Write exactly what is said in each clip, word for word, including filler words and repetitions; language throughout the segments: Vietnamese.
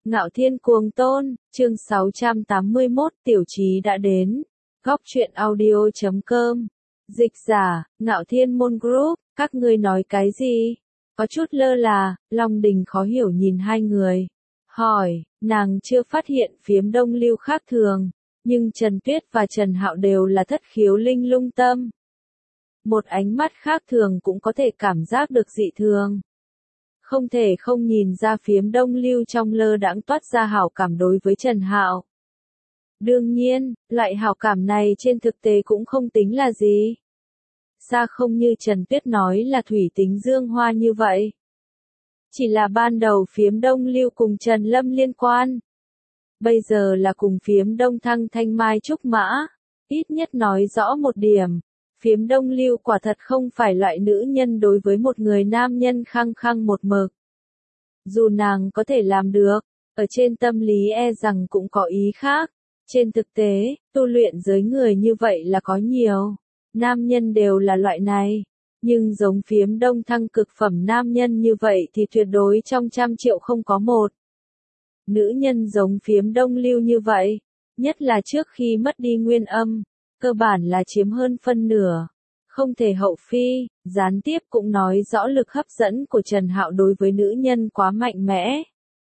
Ngạo Thiên Cuồng Tôn, chương sáu trăm tám mươi mốt, Tiểu Chí đã đến. Góc truyện audio chấm com. Dịch giả, Ngạo Thiên Môn Group, các ngươi nói cái gì? Có chút lơ là, Long Đình khó hiểu nhìn hai người. Hỏi, nàng chưa phát hiện phiếm Đông Lưu khác thường, nhưng Trần Tuyết và Trần Hạo đều là thất khiếu linh lung tâm. Một ánh mắt khác thường cũng có thể cảm giác được dị thường. Không thể không nhìn ra phiếm Đông Lưu trong lơ đãng toát ra hảo cảm đối với Trần Hạo. Đương nhiên, loại hảo cảm này trên thực tế cũng không tính là gì. Xa không như Trần Tuyết nói là thủy tính dương hoa như vậy. Chỉ là ban đầu phiếm Đông Lưu cùng Trần Lâm liên quan. Bây giờ là cùng phiếm Đông Thăng thanh mai trúc mã. Ít nhất nói rõ một điểm. Phiếm Đông Lưu quả thật không phải loại nữ nhân đối với một người nam nhân khăng khăng một mực. Dù nàng có thể làm được, ở trên tâm lý e rằng cũng có ý khác. Trên thực tế, tu luyện giới người như vậy là có nhiều. Nam nhân đều là loại này. Nhưng giống phiếm Đông Thăng cực phẩm nam nhân như vậy thì tuyệt đối trong trăm triệu không có một. Nữ nhân giống phiếm Đông Lưu như vậy, nhất là trước khi mất đi nguyên âm, cơ bản là chiếm hơn phân nửa. Không thể hậu phi, gián tiếp cũng nói rõ lực hấp dẫn của Trần Hạo đối với nữ nhân quá mạnh mẽ.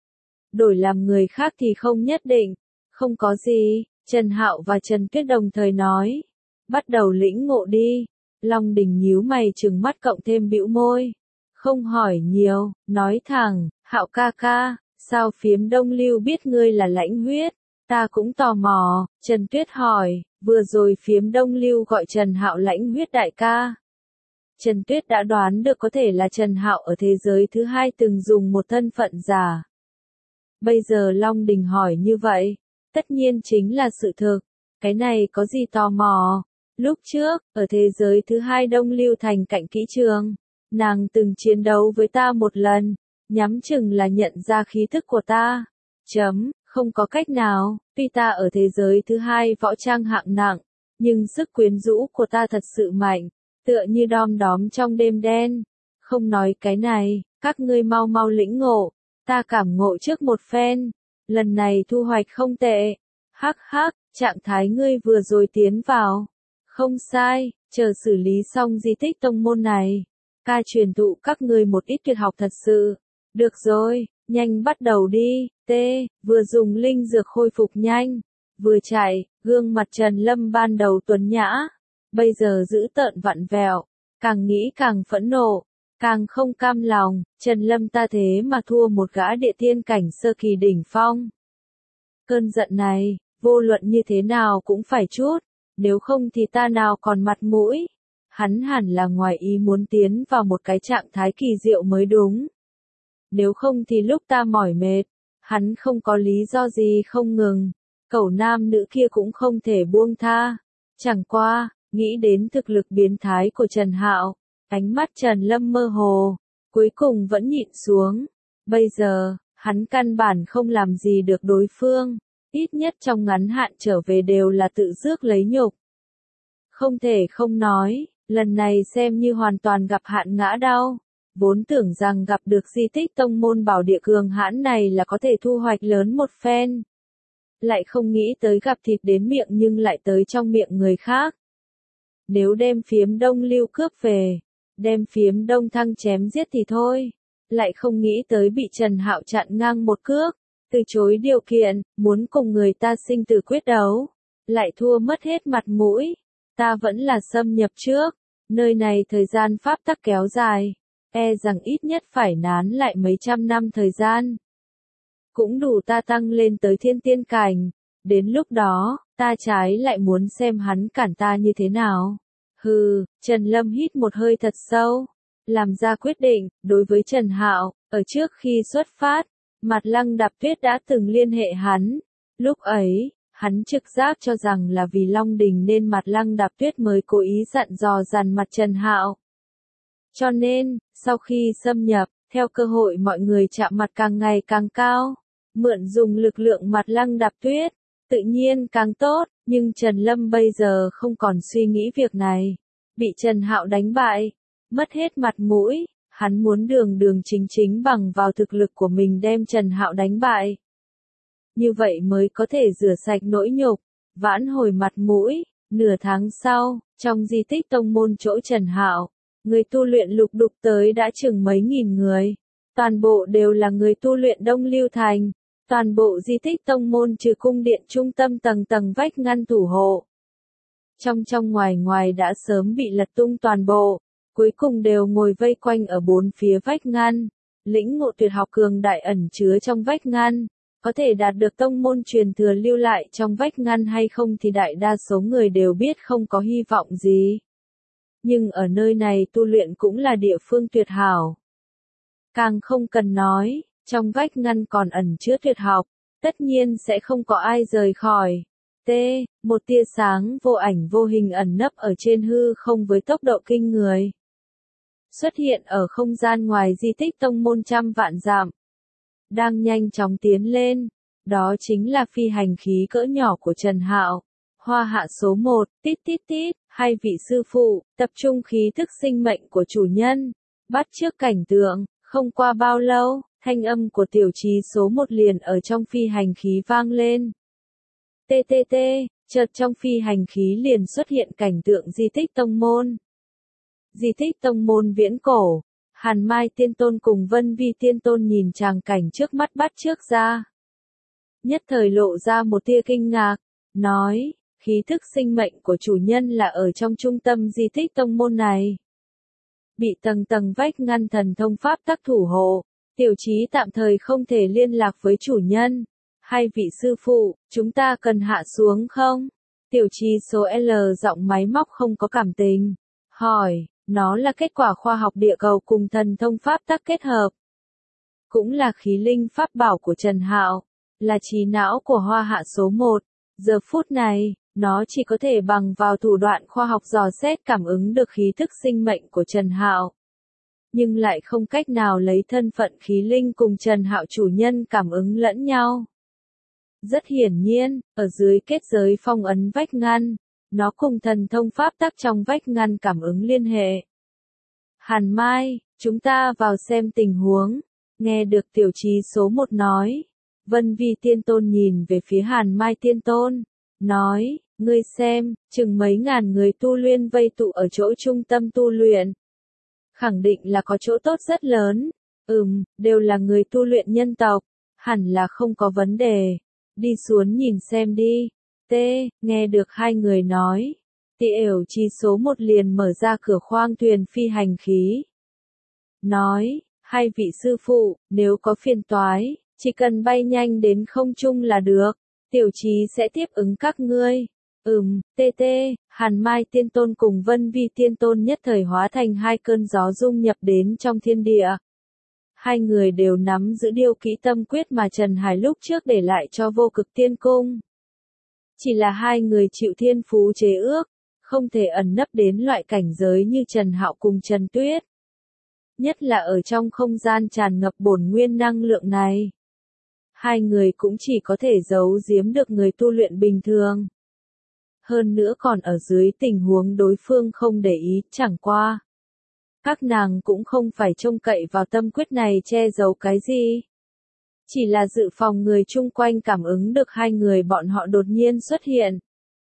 Đổi làm người khác thì không nhất định. Không có gì, Trần Hạo và Trần Tuyết đồng thời nói. Bắt đầu lĩnh ngộ đi. Long Đình nhíu mày trừng mắt cộng thêm bĩu môi. Không hỏi nhiều, nói thẳng, Hạo ca ca, sao phiếm Đông Lưu biết ngươi là lãnh huyết? Ta cũng tò mò. Trần Tuyết hỏi, vừa rồi phiếm Đông Lưu gọi Trần Hạo lãnh huyết đại ca. Trần Tuyết đã đoán được có thể là Trần Hạo ở thế giới thứ hai từng dùng một thân phận giả. Bây giờ Long Đình hỏi như vậy, tất nhiên chính là sự thực. Cái này có gì tò mò? Lúc trước, ở thế giới thứ hai Đông Lưu thành cạnh kỹ trường, nàng từng chiến đấu với ta một lần, nhắm chừng là nhận ra khí thức của ta. Chấm, không có cách nào, tuy ta ở thế giới thứ hai võ trang hạng nặng, nhưng sức quyến rũ của ta thật sự mạnh, tựa như đom đóm trong đêm đen. Không nói cái này, các ngươi mau mau lĩnh ngộ, ta cảm ngộ trước một phen, lần này thu hoạch không tệ. Hắc hắc, trạng thái ngươi vừa rồi tiến vào. Không sai, chờ xử lý xong di tích tông môn này. Ca truyền thụ các ngươi một ít tuyệt học thật sự. Được rồi, nhanh bắt đầu đi. T, vừa dùng linh dược khôi phục nhanh. Vừa chạy, gương mặt Trần Lâm ban đầu tuấn nhã. Bây giờ giữ tợn vặn vẹo. Càng nghĩ càng phẫn nộ. Càng không cam lòng, Trần Lâm ta thế mà thua một gã địa tiên cảnh sơ kỳ đỉnh phong. Cơn giận này, vô luận như thế nào cũng phải chút. Nếu không thì ta nào còn mặt mũi. Hắn hẳn là ngoài ý muốn tiến vào một cái trạng thái kỳ diệu mới đúng. Nếu không thì lúc ta mỏi mệt, hắn không có lý do gì không ngừng. Cẩu nam nữ kia cũng không thể buông tha. Chẳng qua, nghĩ đến thực lực biến thái của Trần Hạo, ánh mắt Trần Lâm mơ hồ, cuối cùng vẫn nhịn xuống. Bây giờ, hắn căn bản không làm gì được đối phương. Ít nhất trong ngắn hạn trở về đều là tự rước lấy nhục. Không thể không nói, lần này xem như hoàn toàn gặp hạn ngã đau. Vốn tưởng rằng gặp được di tích tông môn bảo địa cường hãn này là có thể thu hoạch lớn một phen. Lại không nghĩ tới gặp thịt đến miệng nhưng lại tới trong miệng người khác. Nếu đem phiếm Đông Lưu cướp về, đem phiếm Đông Thăng chém giết thì thôi. Lại không nghĩ tới bị Trần Hạo chặn ngang một cước. Từ chối điều kiện, muốn cùng người ta sinh tử quyết đấu, lại thua mất hết mặt mũi. Ta vẫn là xâm nhập trước, nơi này thời gian pháp tắc kéo dài, e rằng ít nhất phải nán lại mấy trăm năm thời gian. Cũng đủ ta tăng lên tới thiên tiên cảnh, đến lúc đó, ta trái lại muốn xem hắn cản ta như thế nào. Hừ, Trần Lâm hít một hơi thật sâu, làm ra quyết định, đối với Trần Hạo, ở trước khi xuất phát. Mặt Lăng Đạp Tuyết đã từng liên hệ hắn. Lúc ấy, hắn trực giác cho rằng là vì Long Đình nên Mặt Lăng Đạp Tuyết mới cố ý dặn dò dằn mặt Trần Hạo. Cho nên, sau khi xâm nhập, theo cơ hội mọi người chạm mặt càng ngày càng cao, mượn dùng lực lượng Mặt Lăng Đạp Tuyết, tự nhiên càng tốt, nhưng Trần Lâm bây giờ không còn suy nghĩ việc này. Bị Trần Hạo đánh bại, mất hết mặt mũi. Hắn muốn đường đường chính chính bằng vào thực lực của mình đem Trần Hạo đánh bại. Như vậy mới có thể rửa sạch nỗi nhục, vãn hồi mặt mũi. Nửa tháng sau, trong di tích tông môn chỗ Trần Hạo, người tu luyện lục đục tới đã chừng mấy nghìn người. Toàn bộ đều là người tu luyện Đông Lưu Thành. Toàn bộ di tích tông môn trừ cung điện trung tâm tầng tầng vách ngăn thủ hộ. Trong trong ngoài ngoài đã sớm bị lật tung toàn bộ, cuối cùng đều ngồi vây quanh ở bốn phía vách ngăn. Lĩnh ngộ tuyệt học cường đại ẩn chứa trong vách ngăn, có thể đạt được tông môn truyền thừa lưu lại trong vách ngăn hay không thì đại đa số người đều biết không có hy vọng gì. Nhưng ở nơi này tu luyện cũng là địa phương tuyệt hảo. Càng không cần nói, trong vách ngăn còn ẩn chứa tuyệt học, tất nhiên sẽ không có ai rời khỏi. T. Một tia sáng vô ảnh vô hình ẩn nấp ở trên hư không với tốc độ kinh người. Xuất hiện ở không gian ngoài di tích tông môn trăm vạn dặm. Đang nhanh chóng tiến lên. Đó chính là phi hành khí cỡ nhỏ của Trần Hạo. Hoa hạ số một, tít tít tít, hai vị sư phụ, tập trung khí thức sinh mệnh của chủ nhân. Bắt trước cảnh tượng, không qua bao lâu, thanh âm của tiểu trí số một liền ở trong phi hành khí vang lên. tê tê tê, chợt trong phi hành khí liền xuất hiện cảnh tượng di tích tông môn. Di tích tông môn viễn cổ, Hàn Mai Tiên Tôn cùng Vân Vi Tiên Tôn nhìn tràng cảnh trước mắt bắt trước ra. Nhất thời lộ ra một tia kinh ngạc, nói, khí thức sinh mệnh của chủ nhân là ở trong trung tâm di tích tông môn này. Bị tầng tầng vách ngăn thần thông pháp tắc thủ hộ, tiểu trí tạm thời không thể liên lạc với chủ nhân. Hai vị sư phụ, chúng ta cần hạ xuống không? Tiểu trí số L giọng máy móc không có cảm tình. Hỏi, nó là kết quả khoa học địa cầu cùng thần thông pháp tắc kết hợp. Cũng là khí linh pháp bảo của Trần Hạo, là trí não của hoa hạ số một. Giờ phút này, nó chỉ có thể bằng vào thủ đoạn khoa học dò xét cảm ứng được khí thức sinh mệnh của Trần Hạo. Nhưng lại không cách nào lấy thân phận khí linh cùng Trần Hạo chủ nhân cảm ứng lẫn nhau. Rất hiển nhiên, ở dưới kết giới phong ấn vách ngăn, nó cùng thần thông pháp tắc trong vách ngăn cảm ứng liên hệ. Hàn Mai, chúng ta vào xem tình huống. Nghe được tiểu trí số một nói. Vân Vi Tiên Tôn nhìn về phía Hàn Mai Tiên Tôn. Nói, ngươi xem, chừng mấy ngàn người tu luyện vây tụ ở chỗ trung tâm tu luyện. Khẳng định là có chỗ tốt rất lớn. Ừm, đều là người tu luyện nhân tộc. Hẳn là không có vấn đề. Đi xuống nhìn xem đi. T. Nghe được hai người nói. Tiểu trí số một liền mở ra cửa khoang thuyền phi hành khí. Nói, hai vị sư phụ, nếu có phiền toái, chỉ cần bay nhanh đến không trung là được. Tiểu trí sẽ tiếp ứng các ngươi. Ừm, tê tê, Hàn Mai Tiên Tôn cùng Vân Vi Tiên Tôn nhất thời hóa thành hai cơn gió dung nhập đến trong thiên địa. Hai người đều nắm giữ điêu kỹ tâm quyết mà Trần Hải lúc trước để lại cho vô cực tiên cung. Chỉ là hai người chịu thiên phú chế ước, không thể ẩn nấp đến loại cảnh giới như Trần Hạo cùng Trần Tuyết. Nhất là ở trong không gian tràn ngập bổn nguyên năng lượng này. Hai người cũng chỉ có thể giấu giếm được người tu luyện bình thường. Hơn nữa còn ở dưới tình huống đối phương không để ý, chẳng qua. Các nàng cũng không phải trông cậy vào tâm quyết này che giấu cái gì. Chỉ là dự phòng người chung quanh cảm ứng được hai người bọn họ đột nhiên xuất hiện.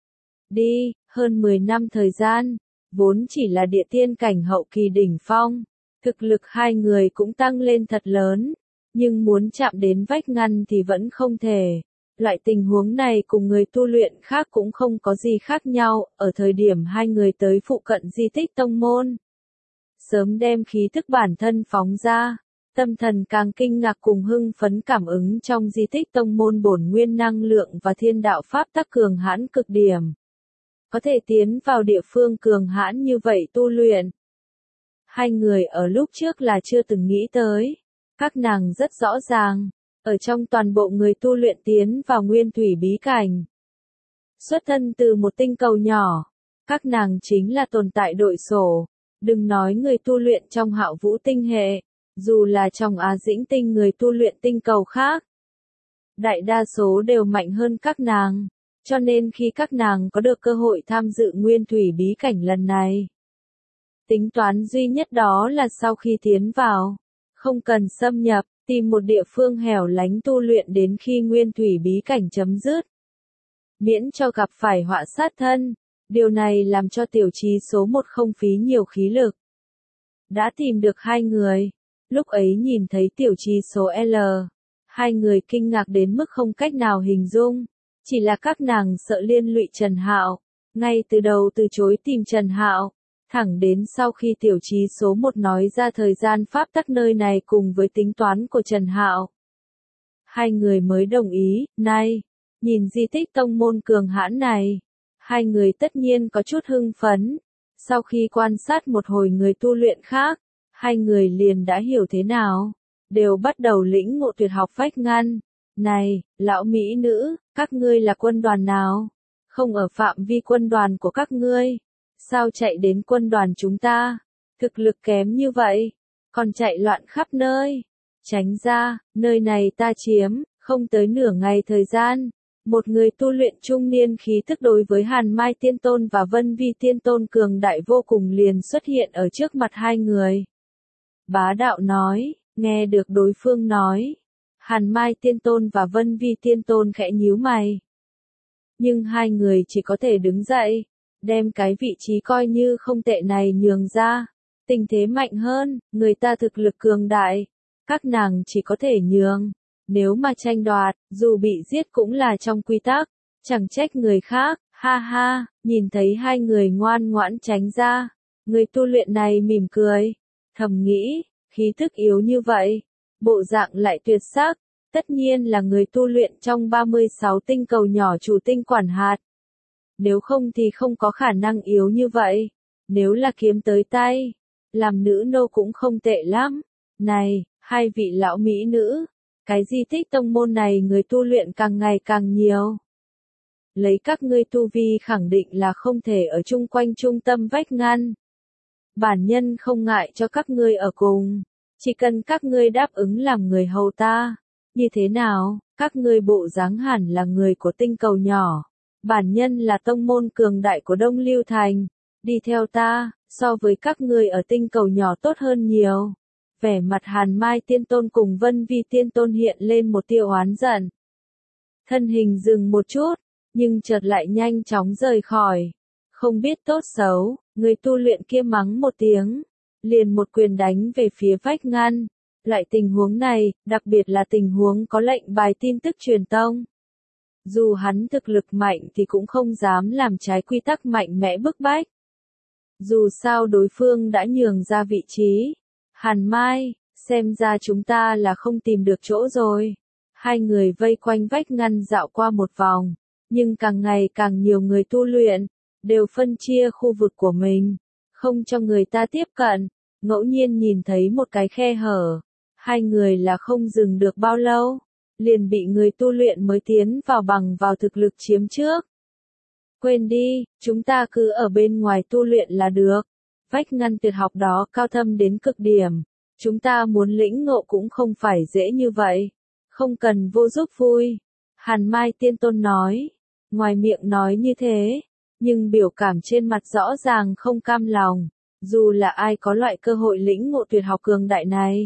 Đi, hơn mười năm thời gian, vốn chỉ là địa tiên cảnh hậu kỳ đỉnh phong. Thực lực hai người cũng tăng lên thật lớn. Nhưng muốn chạm đến vách ngăn thì vẫn không thể. Loại tình huống này cùng người tu luyện khác cũng không có gì khác nhau, ở thời điểm hai người tới phụ cận di tích tông môn. Sớm đem khí thức bản thân phóng ra, tâm thần càng kinh ngạc cùng hưng phấn cảm ứng trong di tích tông môn bổn nguyên năng lượng và thiên đạo pháp tắc cường hãn cực điểm. Có thể tiến vào địa phương cường hãn như vậy tu luyện. Hai người ở lúc trước là chưa từng nghĩ tới. Các nàng rất rõ ràng, ở trong toàn bộ người tu luyện tiến vào nguyên thủy bí cảnh. Xuất thân từ một tinh cầu nhỏ, các nàng chính là tồn tại đội sổ. Đừng nói người tu luyện trong Hạo Vũ tinh hệ, dù là trong Á Dĩnh tinh người tu luyện tinh cầu khác. Đại đa số đều mạnh hơn các nàng, cho nên khi các nàng có được cơ hội tham dự nguyên thủy bí cảnh lần này. Tính toán duy nhất đó là sau khi tiến vào, không cần xâm nhập, tìm một địa phương hẻo lánh tu luyện đến khi nguyên thủy bí cảnh chấm dứt. Miễn cho gặp phải họa sát thân, điều này làm cho tiểu trí số một không phí nhiều khí lực. Đã tìm được hai người, lúc ấy nhìn thấy tiểu trí số L, hai người kinh ngạc đến mức không cách nào hình dung, chỉ là các nàng sợ liên lụy Trần Hạo, ngay từ đầu từ chối tìm Trần Hạo, thẳng đến sau khi tiểu trí số một nói ra thời gian pháp tắc nơi này cùng với tính toán của Trần Hạo. Hai người mới đồng ý, này, nhìn di tích tông môn cường hãn này, hai người tất nhiên có chút hưng phấn. Sau khi quan sát một hồi người tu luyện khác, hai người liền đã hiểu thế nào, đều bắt đầu lĩnh ngộ tuyệt học vách ngăn. Này, lão mỹ nữ, các ngươi là quân đoàn nào? Không ở phạm vi quân đoàn của các ngươi. Sao chạy đến quân đoàn chúng ta? Thực lực kém như vậy, còn chạy loạn khắp nơi. Tránh ra, nơi này ta chiếm, không tới nửa ngày thời gian. Một người tu luyện trung niên khí tức đối với Hàn Mai Tiên Tôn và Vân Vi Tiên Tôn cường đại vô cùng liền xuất hiện ở trước mặt hai người. Bá đạo nói, nghe được đối phương nói. Hàn Mai Tiên Tôn và Vân Vi Tiên Tôn khẽ nhíu mày. Nhưng hai người chỉ có thể đứng dậy, đem cái vị trí coi như không tệ này nhường ra. Tình thế mạnh hơn, người ta thực lực cường đại, các nàng chỉ có thể nhường. Nếu mà tranh đoạt, dù bị giết cũng là trong quy tắc, chẳng trách người khác, ha ha, nhìn thấy hai người ngoan ngoãn tránh ra. Người tu luyện này mỉm cười, thầm nghĩ, khí thức yếu như vậy, bộ dạng lại tuyệt sắc, tất nhiên là người tu luyện trong ba mươi sáu tinh cầu nhỏ chủ tinh quản hạt. Nếu không thì không có khả năng yếu như vậy, nếu là kiếm tới tay, làm nữ nô cũng không tệ lắm. Này, hai vị lão mỹ nữ, cái di tích tông môn này người tu luyện càng ngày càng nhiều. Lấy các ngươi tu vi khẳng định là không thể ở chung quanh trung tâm vách ngăn. Bản nhân không ngại cho các ngươi ở cùng, chỉ cần các ngươi đáp ứng làm người hầu ta. Như thế nào, các ngươi bộ dáng hẳn là người của tinh cầu nhỏ. Bản nhân là tông môn cường đại của Đông Lưu Thành, đi theo ta, so với các ngươi ở tinh cầu nhỏ tốt hơn nhiều. Vẻ mặt Hàn Mai Tiên Tôn cùng Vân Vi Tiên Tôn hiện lên một tia oán giận. Thân hình dừng một chút, nhưng chợt lại nhanh chóng rời khỏi. Không biết tốt xấu, người tu luyện kia mắng một tiếng, liền một quyền đánh về phía vách ngăn. Loại tình huống này, đặc biệt là tình huống có lệnh bài tin tức truyền tông. Dù hắn thực lực mạnh thì cũng không dám làm trái quy tắc mạnh mẽ bức bách. Dù sao đối phương đã nhường ra vị trí. Hàn Mai, xem ra chúng ta là không tìm được chỗ rồi. Hai người vây quanh vách ngăn dạo qua một vòng, nhưng càng ngày càng nhiều người tu luyện, đều phân chia khu vực của mình, không cho người ta tiếp cận, ngẫu nhiên nhìn thấy một cái khe hở. Hai người là không dừng được bao lâu, liền bị người tu luyện mới tiến vào bằng vào thực lực chiếm trước. Quên đi, chúng ta cứ ở bên ngoài tu luyện là được. Vách ngăn tuyệt học đó cao thâm đến cực điểm, chúng ta muốn lĩnh ngộ cũng không phải dễ như vậy. Không cần vô giúp vui. Hàn Mai Tiên Tôn nói, ngoài miệng nói như thế, nhưng biểu cảm trên mặt rõ ràng không cam lòng. Dù là ai có loại cơ hội lĩnh ngộ tuyệt học cường đại này,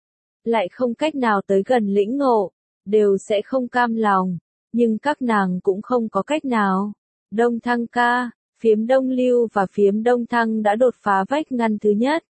lại không cách nào tới gần lĩnh ngộ, đều sẽ không cam lòng, nhưng các nàng cũng không có cách nào. Đông Thăng ca, phiếm Đông Lưu và phiếm Đông Thăng đã đột phá vách ngăn thứ nhất.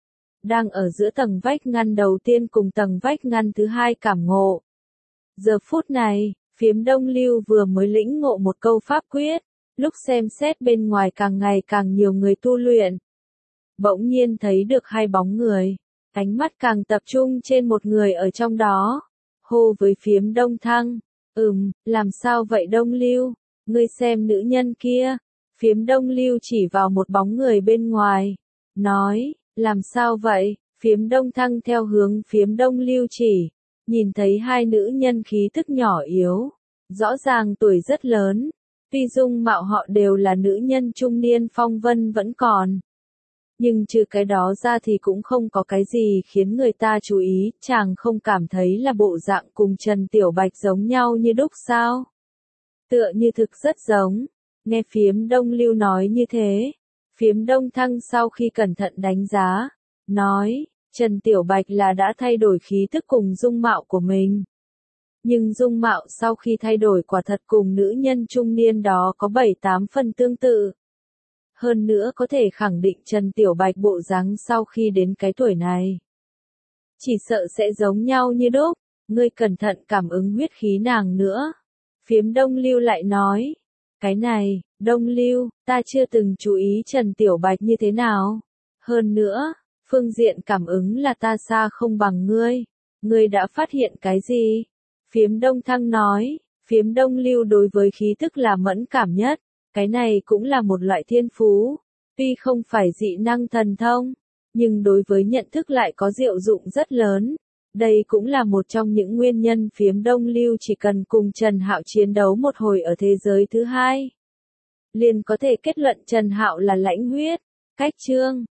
Đang ở giữa tầng vách ngăn đầu tiên cùng tầng vách ngăn thứ hai cảm ngộ. Giờ phút này, phiếm Đông Lưu vừa mới lĩnh ngộ một câu pháp quyết, lúc xem xét bên ngoài càng ngày càng nhiều người tu luyện. Bỗng nhiên thấy được hai bóng người. Ánh mắt càng tập trung trên một người ở trong đó. Hô với phiếm Đông Thăng. Ừm, làm sao vậy Đông Lưu? Ngươi xem nữ nhân kia. Phiếm Đông Lưu chỉ vào một bóng người bên ngoài. Nói, làm sao vậy? Phiếm Đông Thăng theo hướng phiếm Đông Lưu chỉ. Nhìn thấy hai nữ nhân khí thức nhỏ yếu. Rõ ràng tuổi rất lớn. Tuy dung mạo họ đều là nữ nhân trung niên phong vân vẫn còn. Nhưng trừ cái đó ra thì cũng không có cái gì khiến người ta chú ý, chàng không cảm thấy là bộ dạng cùng Trần Tiểu Bạch giống nhau như đúc sao? Tựa như thực rất giống. Nghe phiếm Đông Lưu nói như thế, phiếm Đông Thăng sau khi cẩn thận đánh giá, nói, Trần Tiểu Bạch là đã thay đổi khí tức cùng dung mạo của mình. Nhưng dung mạo sau khi thay đổi quả thật cùng nữ nhân trung niên đó có bảy tám phần tương tự. Hơn nữa có thể khẳng định Trần Tiểu Bạch bộ dáng sau khi đến cái tuổi này. Chỉ sợ sẽ giống nhau như đúc, ngươi cẩn thận cảm ứng huyết khí nàng nữa. Phiếm Đông Lưu lại nói, cái này, Đông Lưu, ta chưa từng chú ý Trần Tiểu Bạch như thế nào. Hơn nữa, phương diện cảm ứng là ta xa không bằng ngươi. Ngươi đã phát hiện cái gì? Phiếm Đông Thăng nói, Phiếm Đông Lưu đối với khí tức là mẫn cảm nhất. Cái này cũng là một loại thiên phú. Tuy không phải dị năng thần thông, nhưng đối với nhận thức lại có diệu dụng rất lớn. Đây cũng là một trong những nguyên nhân Phiếm Đông Lưu chỉ cần cùng Trần Hạo chiến đấu một hồi ở thế giới thứ hai, liền có thể kết luận Trần Hạo là lãnh huyết. Cách chương